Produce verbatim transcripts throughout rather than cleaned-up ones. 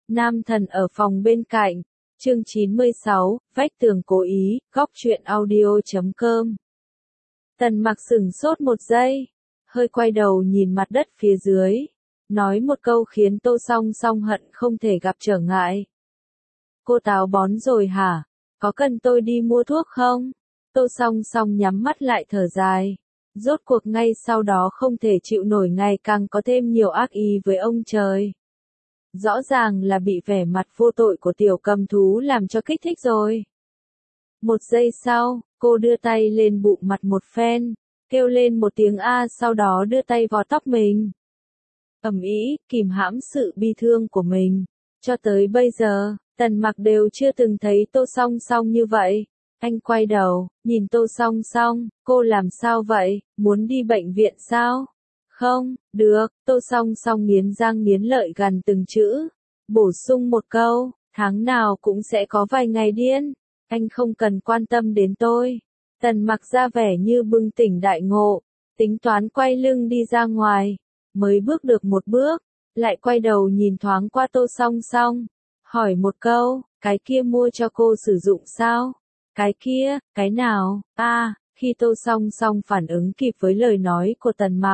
Nam thần ở phòng bên cạnh. Chương chín mươi sáu, vách tường cố ý, góc truyện audio chấm com. Tần Mặc sững sốt một giây, hơi quay đầu nhìn mặt đất phía dưới, nói một câu khiến Tô Song Song hận không thể gặp trở ngại. Cô táo bón rồi hả? Có cần tôi đi mua thuốc không? Tô Song Song nhắm mắt lại thở dài. Rốt cuộc ngay sau đó không thể chịu nổi ngày càng có thêm nhiều ác ý với ông trời. Rõ ràng là bị vẻ mặt vô tội của tiểu cầm thú làm cho kích thích rồi. Một giây sau, cô đưa tay lên bụng mặt một phen, kêu lên một tiếng a sau đó đưa tay vò tóc mình. Ầm ĩ, kìm hãm sự bi thương của mình. Cho tới bây giờ, Tần Mặc đều chưa từng thấy Tô Song Song như vậy. Anh quay đầu, nhìn Tô Song Song, cô làm sao vậy, muốn đi bệnh viện sao? Không, được, Tô Song Song nghiến răng nghiến lợi gằn từng chữ. Bổ sung một câu, tháng nào cũng sẽ có vài ngày điên. Anh không cần quan tâm đến tôi. Tần Mặc ra vẻ như bừng tỉnh đại ngộ, tính toán quay lưng đi ra ngoài. Mới bước được một bước, lại quay đầu nhìn thoáng qua Tô Song Song. Hỏi một câu, cái kia mua cho cô sử dụng sao? Cái kia, cái nào? A, à, khi Tô Song Song phản ứng kịp với lời nói của Tần Mặc,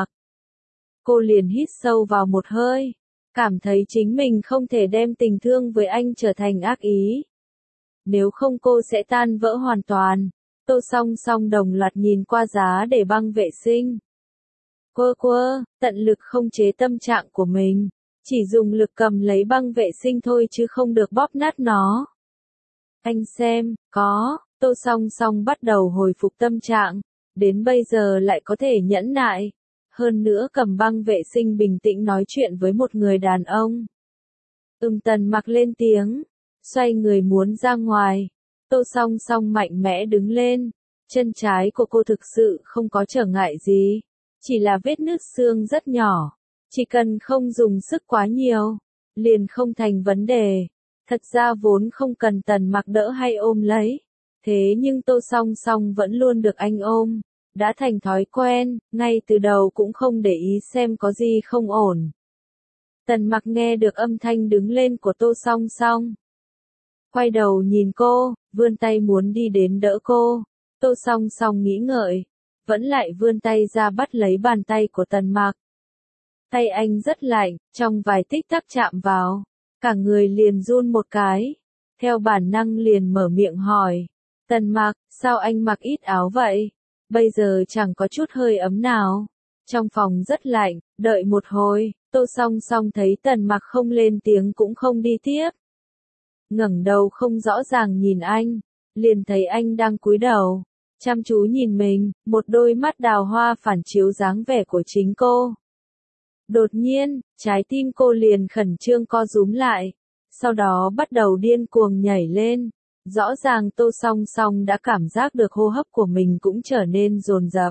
cô liền hít sâu vào một hơi, cảm thấy chính mình không thể đem tình thương với anh trở thành ác ý. Nếu không cô sẽ tan vỡ hoàn toàn. Tô Song Song đồng loạt nhìn qua giá để băng vệ sinh. Quơ quơ, tận lực không chế tâm trạng của mình, chỉ dùng lực cầm lấy băng vệ sinh thôi chứ không được bóp nát nó. Anh xem, có, Tô Song Song bắt đầu hồi phục tâm trạng, đến bây giờ lại có thể nhẫn nại. Hơn nữa cầm băng vệ sinh bình tĩnh nói chuyện với một người đàn ông. Ừm Tần Mặc lên tiếng, xoay người muốn ra ngoài. Tô Song Song mạnh mẽ đứng lên, chân trái của cô thực sự không có trở ngại gì, chỉ là vết nứt xương rất nhỏ, chỉ cần không dùng sức quá nhiều, liền không thành vấn đề. Thật ra vốn không cần Tần Mặc đỡ hay ôm lấy, thế nhưng Tô Song Song vẫn luôn được anh ôm, đã thành thói quen, ngay từ đầu cũng không để ý xem có gì không ổn. Tần Mặc nghe được âm thanh đứng lên của Tô Song Song, quay đầu nhìn cô, vươn tay muốn đi đến đỡ cô. Tô Song Song nghĩ ngợi, vẫn lại vươn tay ra bắt lấy bàn tay của Tần Mặc. Tay anh rất lạnh, trong vài tích tắc chạm vào, cả người liền run một cái, theo bản năng liền mở miệng hỏi, Tần Mặc, sao anh mặc ít áo vậy? Bây giờ chẳng có chút hơi ấm nào. Trong phòng rất lạnh, đợi một hồi, Tô Song Song thấy Tần Mặc không lên tiếng cũng không đi tiếp. Ngẩng đầu không rõ ràng nhìn anh, liền thấy anh đang cúi đầu, chăm chú nhìn mình, một đôi mắt đào hoa phản chiếu dáng vẻ của chính cô. Đột nhiên, trái tim cô liền khẩn trương co rúm lại, sau đó bắt đầu điên cuồng nhảy lên. Rõ ràng Tô Song Song đã cảm giác được hô hấp của mình cũng trở nên dồn dập.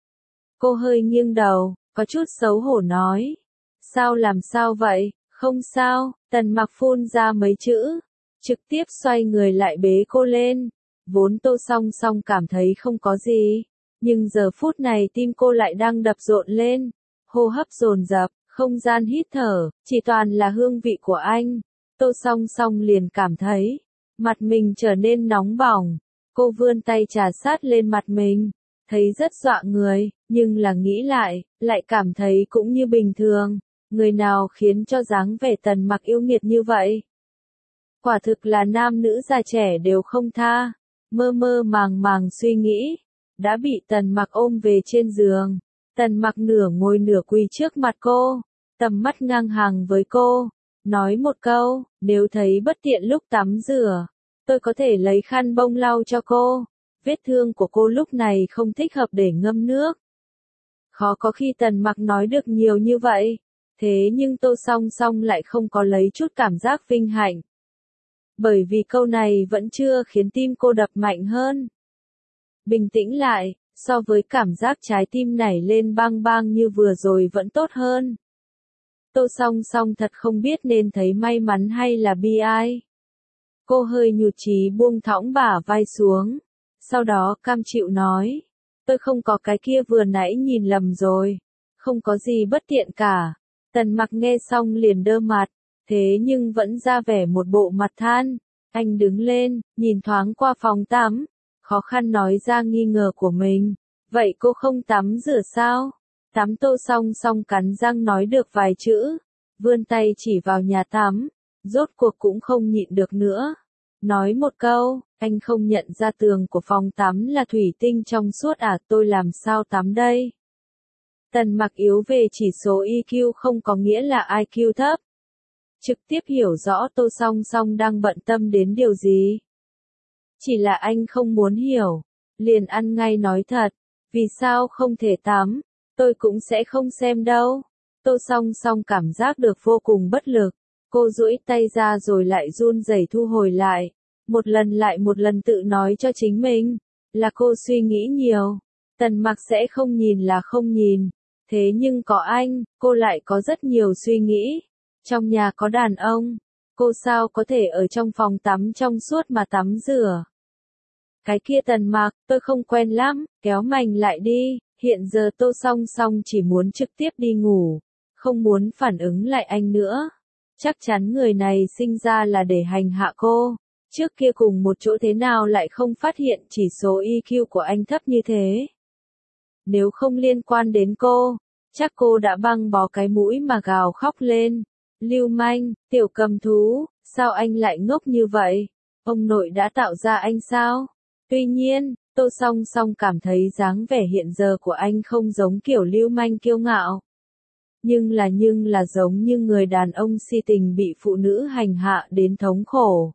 Cô hơi nghiêng đầu, có chút xấu hổ nói. Sao làm sao vậy? Không sao, Tần Mặc phun ra mấy chữ, trực tiếp xoay người lại bế cô lên. Vốn Tô Song Song cảm thấy không có gì, nhưng giờ phút này tim cô lại đang đập rộn lên, hô hấp dồn dập, không gian hít thở, chỉ toàn là hương vị của anh. Tô Song Song liền cảm thấy mặt mình trở nên nóng bỏng, cô vươn tay trà sát lên mặt mình, thấy rất dọa người, nhưng là nghĩ lại, lại cảm thấy cũng như bình thường, người nào khiến cho dáng vẻ Tần Mặc yêu nghiệt như vậy. Quả thực là nam nữ già trẻ đều không tha, mơ mơ màng màng suy nghĩ, đã bị Tần Mặc ôm về trên giường, Tần Mặc nửa ngồi nửa quỳ trước mặt cô, tầm mắt ngang hàng với cô, nói một câu, nếu thấy bất tiện lúc tắm rửa, tôi có thể lấy khăn bông lau cho cô. Vết thương của cô lúc này không thích hợp để ngâm nước. Khó có khi Tần Mặc nói được nhiều như vậy, thế nhưng Tô Song Song lại không có lấy chút cảm giác vinh hạnh. Bởi vì câu này vẫn chưa khiến tim cô đập mạnh hơn. Bình tĩnh lại, so với cảm giác trái tim nảy lên bang bang như vừa rồi vẫn tốt hơn. Tô Song Song thật không biết nên thấy may mắn hay là bi ai. Cô hơi nhụt chí buông thõng bả vai xuống, sau đó cam chịu nói, tôi không có cái kia vừa nãy nhìn lầm rồi, không có gì bất tiện cả. Tần Mặc nghe xong liền đơ mặt, thế nhưng vẫn ra vẻ một bộ mặt than. Anh đứng lên, nhìn thoáng qua phòng tắm, khó khăn nói ra nghi ngờ của mình. Vậy cô không tắm rửa sao? Tắm. Tô Song Song cắn răng nói được vài chữ, vươn tay chỉ vào nhà tắm, rốt cuộc cũng không nhịn được nữa. Nói một câu, anh không nhận ra tường của phòng tắm là thủy tinh trong suốt à, tôi làm sao tắm đây? Tần Mặc yếu về chỉ số i kiu không có nghĩa là i kiu thấp. Trực tiếp hiểu rõ Tô Song Song đang bận tâm đến điều gì. Chỉ là anh không muốn hiểu, liền ăn ngay nói thật, vì sao không thể tắm, tôi cũng sẽ không xem đâu. Tô Song Song cảm giác được vô cùng bất lực, cô duỗi tay ra rồi lại run rẩy thu hồi lại, một lần lại một lần tự nói cho chính mình, là cô suy nghĩ nhiều, Tần Mặc sẽ không nhìn là không nhìn, thế nhưng có anh, cô lại có rất nhiều suy nghĩ. Trong nhà có đàn ông, cô sao có thể ở trong phòng tắm trong suốt mà tắm rửa. Cái kia Tần Mặc, tôi không quen lắm, kéo mành lại đi, hiện giờ Tô Song Song chỉ muốn trực tiếp đi ngủ, không muốn phản ứng lại anh nữa. Chắc chắn người này sinh ra là để hành hạ cô, trước kia cùng một chỗ thế nào lại không phát hiện chỉ số i kiu của anh thấp như thế. Nếu không liên quan đến cô, chắc cô đã băng bó cái mũi mà gào khóc lên. Lưu manh, tiểu cầm thú, sao anh lại ngốc như vậy? Ông nội đã tạo ra anh sao? Tuy nhiên, Tô Song Song cảm thấy dáng vẻ hiện giờ của anh không giống kiểu lưu manh kiêu ngạo. Nhưng là nhưng là giống như người đàn ông si tình bị phụ nữ hành hạ đến thống khổ.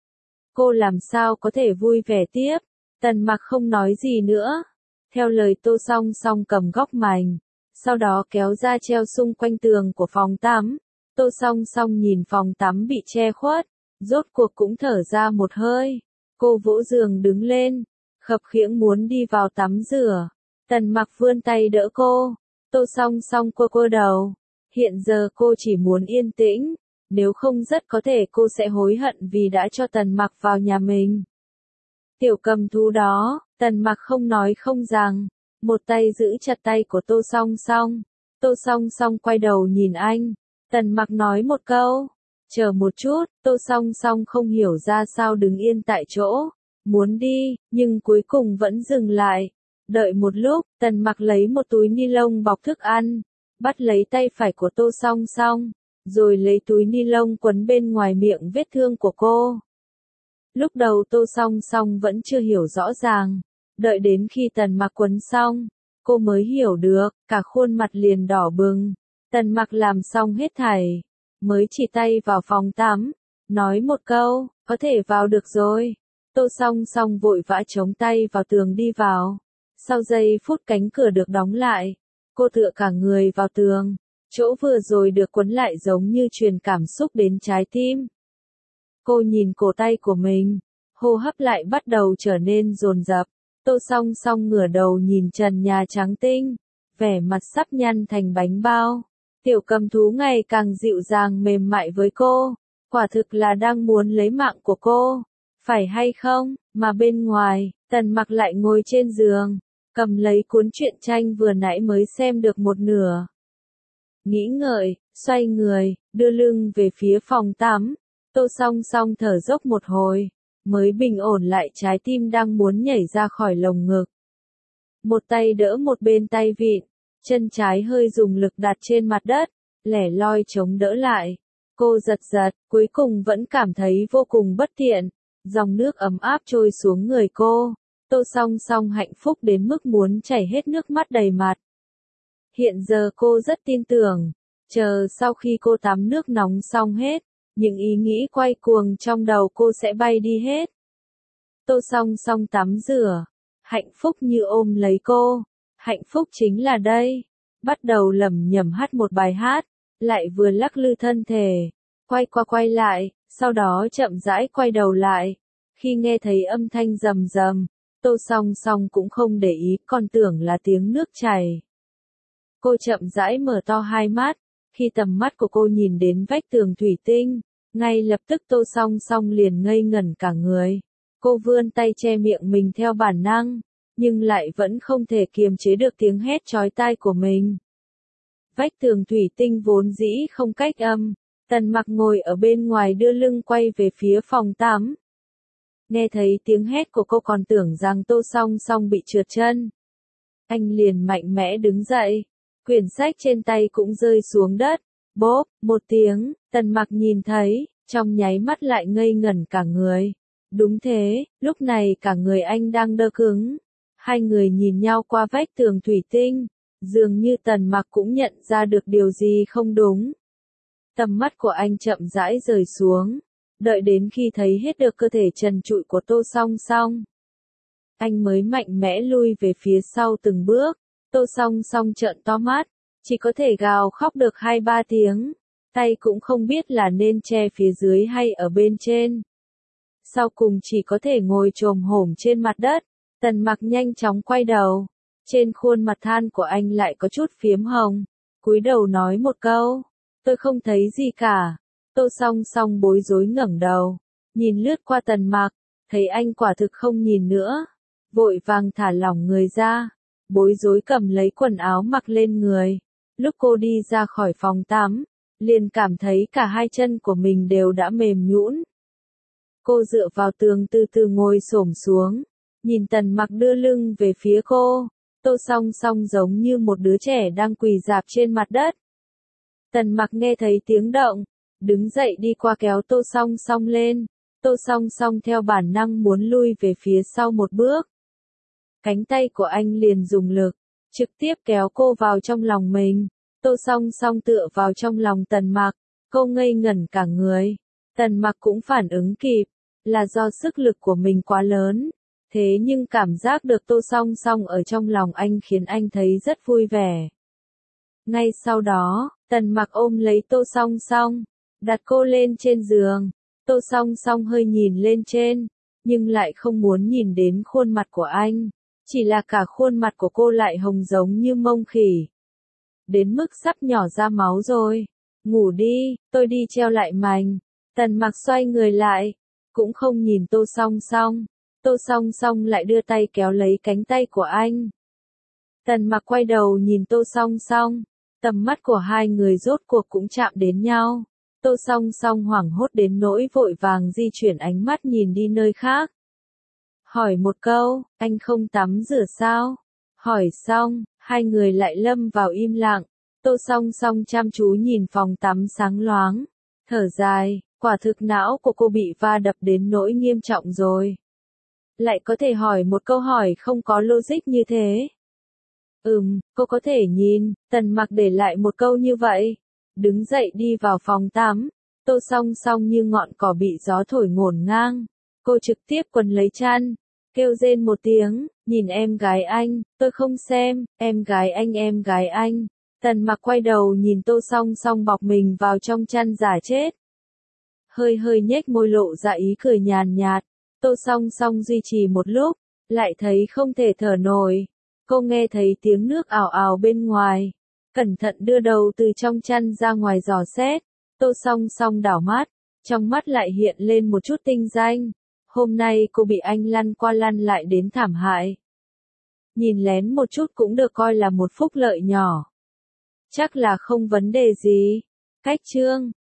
Cô làm sao có thể vui vẻ tiếp? Tần Mặc không nói gì nữa. Theo lời Tô Song Song cầm góc mành, sau đó kéo ra treo xung quanh tường của phòng tắm. Tô Song Song nhìn phòng tắm bị che khuất, rốt cuộc cũng thở ra một hơi. Cô vỗ giường đứng lên, khập khiễng muốn đi vào tắm rửa. Tần Mặc vươn tay đỡ cô. Tô Song Song quơ quơ đầu. Hiện giờ cô chỉ muốn yên tĩnh, nếu không rất có thể cô sẽ hối hận vì đã cho Tần Mặc vào nhà mình. Tiểu cầm thú đó, Tần Mặc không nói không rằng, một tay giữ chặt tay của Tô Song Song. Tô Song Song quay đầu nhìn anh. Tần Mặc nói một câu, chờ một chút. Tô Song Song không hiểu ra sao đứng yên tại chỗ, muốn đi, nhưng cuối cùng vẫn dừng lại. Đợi một lúc, Tần Mặc lấy một túi ni lông bọc thức ăn, bắt lấy tay phải của Tô Song Song, rồi lấy túi ni lông quấn bên ngoài miệng vết thương của cô. Lúc đầu Tô Song Song vẫn chưa hiểu rõ ràng, đợi đến khi Tần Mặc quấn xong, cô mới hiểu được, cả khuôn mặt liền đỏ bừng. Tần Mặc làm xong hết thảy, mới chỉ tay vào phòng tắm, nói một câu, có thể vào được rồi. Tô Song Song vội vã chống tay vào tường đi vào. Sau giây phút cánh cửa được đóng lại, cô tựa cả người vào tường, chỗ vừa rồi được quấn lại giống như truyền cảm xúc đến trái tim. Cô nhìn cổ tay của mình, hô hấp lại bắt đầu trở nên dồn dập. Tô Song Song ngửa đầu nhìn trần nhà trắng tinh, vẻ mặt sắp nhăn thành bánh bao. Tiểu cầm thú ngày càng dịu dàng mềm mại với cô, quả thực là đang muốn lấy mạng của cô, phải hay không? Mà bên ngoài, Tần Mặc lại ngồi trên giường, cầm lấy cuốn truyện tranh vừa nãy mới xem được một nửa. Nghĩ ngợi, xoay người, đưa lưng về phía phòng tắm. Tô Song Song thở dốc một hồi, mới bình ổn lại trái tim đang muốn nhảy ra khỏi lồng ngực. Một tay đỡ một bên tay vịn, chân trái hơi dùng lực đặt trên mặt đất, lẻ loi chống đỡ lại. Cô giật giật, cuối cùng vẫn cảm thấy vô cùng bất tiện. Dòng nước ấm áp trôi xuống người cô. Tô Song Song hạnh phúc đến mức muốn chảy hết nước mắt đầy mặt. Hiện giờ cô rất tin tưởng, chờ sau khi cô tắm nước nóng xong hết, những ý nghĩ quay cuồng trong đầu cô sẽ bay đi hết. Tô Song Song tắm rửa, hạnh phúc như ôm lấy cô. Hạnh phúc chính là đây. Bắt đầu lẩm nhẩm hát một bài hát, lại vừa lắc lư thân thể, quay qua quay lại, sau đó chậm rãi quay đầu lại. Khi nghe thấy âm thanh rầm rầm, Tô Song Song cũng không để ý, còn tưởng là tiếng nước chảy. Cô chậm rãi mở to hai mắt, khi tầm mắt của cô nhìn đến vách tường thủy tinh, ngay lập tức Tô Song Song liền ngây ngẩn cả người. Cô vươn tay che miệng mình theo bản năng, nhưng lại vẫn không thể kiềm chế được tiếng hét chói tai của mình. Vách tường thủy tinh vốn dĩ không cách âm, Tần Mặc ngồi ở bên ngoài đưa lưng quay về phía phòng tắm. Nghe thấy tiếng hét của cô còn tưởng rằng Tô Song Song bị trượt chân. Anh liền mạnh mẽ đứng dậy, quyển sách trên tay cũng rơi xuống đất. Bốp, một tiếng, Tần Mặc nhìn thấy, trong nháy mắt lại ngây ngẩn cả người. Đúng thế, lúc này cả người anh đang đơ cứng. Hai người nhìn nhau qua vách tường thủy tinh, dường như Tần Mặc cũng nhận ra được điều gì không đúng. Tầm mắt của anh chậm rãi rời xuống, đợi đến khi thấy hết được cơ thể trần trụi của Tô Song Song. Anh mới mạnh mẽ lui về phía sau từng bước. Tô Song Song trợn to mắt, chỉ có thể gào khóc được hai ba tiếng, tay cũng không biết là nên che phía dưới hay ở bên trên. Sau cùng chỉ có thể ngồi chồm hổm trên mặt đất. Tần Mặc nhanh chóng quay đầu, trên khuôn mặt than của anh lại có chút phiếm hồng, cúi đầu nói một câu, tôi không thấy gì cả. Tô Song Song bối rối ngẩng đầu, nhìn lướt qua Tần Mặc, thấy anh quả thực không nhìn nữa, vội vàng thả lỏng người ra, bối rối cầm lấy quần áo mặc lên người. Lúc cô đi ra khỏi phòng tắm, liền cảm thấy cả hai chân của mình đều đã mềm nhũn. Cô dựa vào tường từ từ ngồi xổm xuống, nhìn Tần Mặc đưa lưng về phía cô. Tô Song Song giống như một đứa trẻ đang quỳ rạp trên mặt đất. Tần Mặc nghe thấy tiếng động, đứng dậy đi qua kéo Tô Song Song lên. Tô Song Song theo bản năng muốn lui về phía sau một bước. Cánh tay của anh liền dùng lực, trực tiếp kéo cô vào trong lòng mình. Tô Song Song tựa vào trong lòng Tần Mặc, cô ngây ngẩn cả người. Tần Mặc cũng phản ứng kịp, là do sức lực của mình quá lớn. Thế nhưng cảm giác được Tô Song Song ở trong lòng anh khiến anh thấy rất vui vẻ. Ngay sau đó, Tần Mặc ôm lấy Tô Song Song, đặt cô lên trên giường. Tô Song Song hơi nhìn lên trên, nhưng lại không muốn nhìn đến khuôn mặt của anh. Chỉ là cả khuôn mặt của cô lại hồng giống như mông khỉ. Đến mức sắp nhỏ ra máu rồi. Ngủ đi, tôi đi treo lại mành. Tần Mặc xoay người lại, cũng không nhìn Tô Song Song. Tô Song Song lại đưa tay kéo lấy cánh tay của anh. Tần Mặc quay đầu nhìn Tô Song Song, tầm mắt của hai người rốt cuộc cũng chạm đến nhau. Tô Song Song hoảng hốt đến nỗi vội vàng di chuyển ánh mắt nhìn đi nơi khác. Hỏi một câu, anh không tắm rửa sao? Hỏi xong, hai người lại lâm vào im lặng. Tô Song Song chăm chú nhìn phòng tắm sáng loáng, thở dài, quả thực não của cô bị va đập đến nỗi nghiêm trọng rồi. Lại có thể hỏi một câu hỏi không có logic như thế. Ừm, cô có thể nhìn. Tần Mặc để lại một câu như vậy, đứng dậy đi vào phòng tắm. Tô Song Song như ngọn cỏ bị gió thổi ngổn ngang. Cô trực tiếp quấn lấy chăn, kêu rên một tiếng, nhìn em gái anh, tôi không xem, em gái anh em gái anh. Tần Mặc quay đầu nhìn Tô Song Song bọc mình vào trong chăn giả chết. Hơi hơi nhếch môi lộ ra ý cười nhàn nhạt. Tô Song Song duy trì một lúc, lại thấy không thể thở nổi. Cô nghe thấy tiếng nước ào ào bên ngoài, cẩn thận đưa đầu từ trong chăn ra ngoài dò xét. Tô Song Song đảo mắt, trong mắt lại hiện lên một chút tinh danh. Hôm nay cô bị anh lăn qua lăn lại đến thảm hại. Nhìn lén một chút cũng được coi là một phúc lợi nhỏ. Chắc là không vấn đề gì. Cách chương